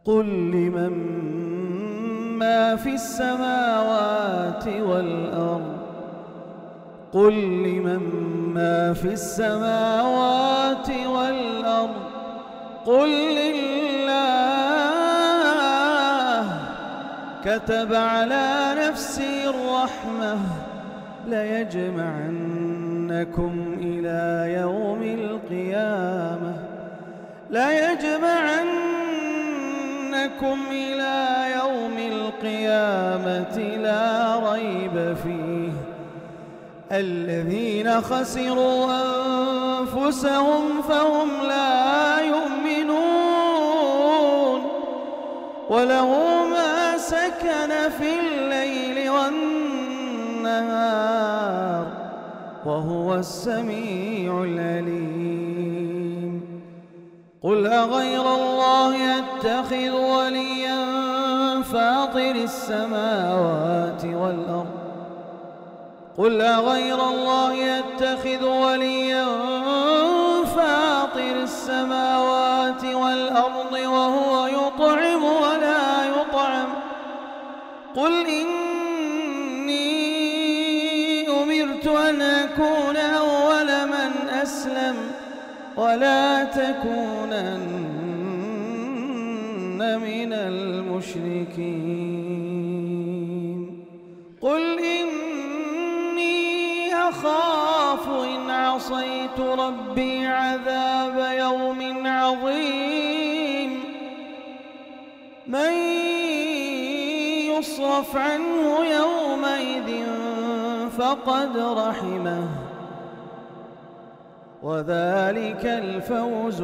قل لمن ما في السماوات والأرض قل لمن ما في السماوات والأرض قل لله كتب على نفسه الرحمة ليجمعنكم إلى يوم القيامة لا ريب فيه الذين خسروا أنفسهم فهم لا يؤمنون وله ما سكن في الليل والنهار وهو السميع العليم قل أغير الله أتخذ وليا فاطر السماوات والأرض قل أغير الله يتخذ وليا فاطر السماوات والأرض وهو يطعم ولا يطعم قل إني أمرت أن أكون أول من أسلم ولا تكونن من المشركين قل إني أخاف إن عصيت ربي عذاب يوم عظيم من يصرف عنه يومئذ فقد رحمه وذلك الفوز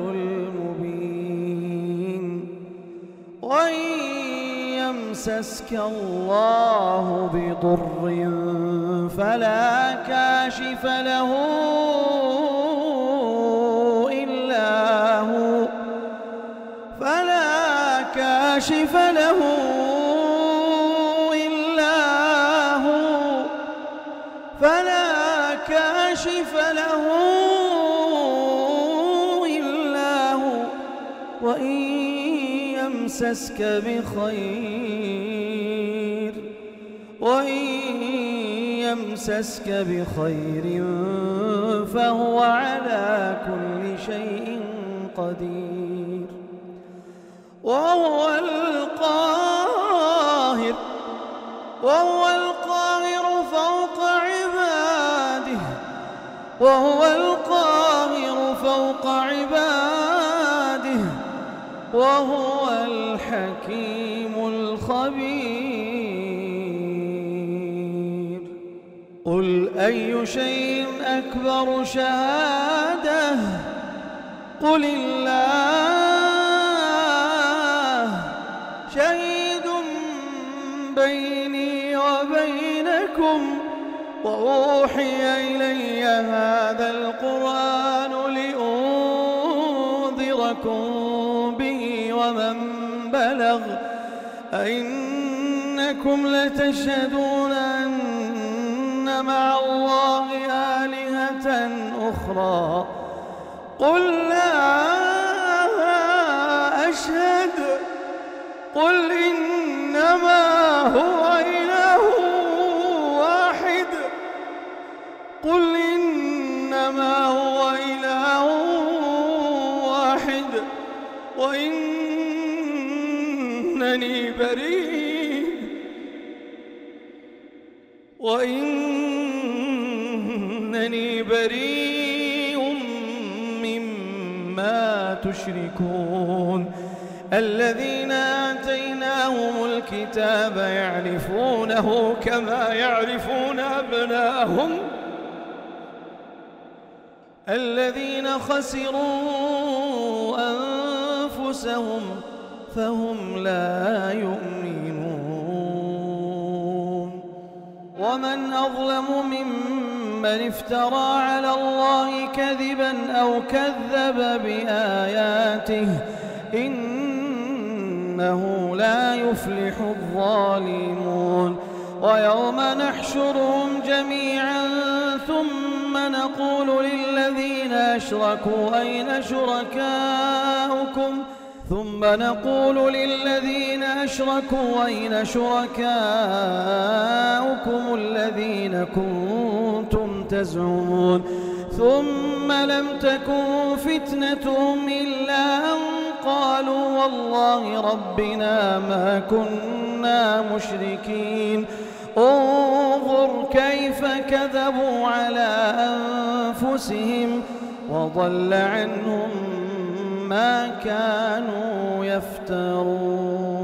المبين وإن يمسسك الله بضر فلا كاشف له إلا هو وإن يمسسك بخير فهو على كل شيء قدير وهو القاهر فوق عباده وهو الحكيم الخبير قل أي شيء أكبر شهادة قل الله شهيد بيني وبينكم وأوحي إلي هذا القرآن لأنذركم به ومن بلغ أئنكم لتشهدون أن مع الله آلهة أخرى قل لا أشهد قل إنما هو إله واحد وإنني بريء مما تشركون الذين آتيناهم الكتاب يعرفونه كما يعرفون أبناءهم الذين خسروا أنفسهم فهم لا يؤمنون ومن أظلم ممن افترى على الله كذبا أو كذب بآياته إنه لا يفلح الظالمون ويوم نحشرهم جميعا ثم نقول للذين أشركوا أين شركاؤكم ثم نقول للذين أشركوا أين شركاؤكم الذين كنتم تزعمون ثم لم تكن فتنتهم إلا أن قالوا والله ربنا ما كنا مشركين انظر كيف كذبوا على أنفسهم وضل عنهم ما كانوا يفترون.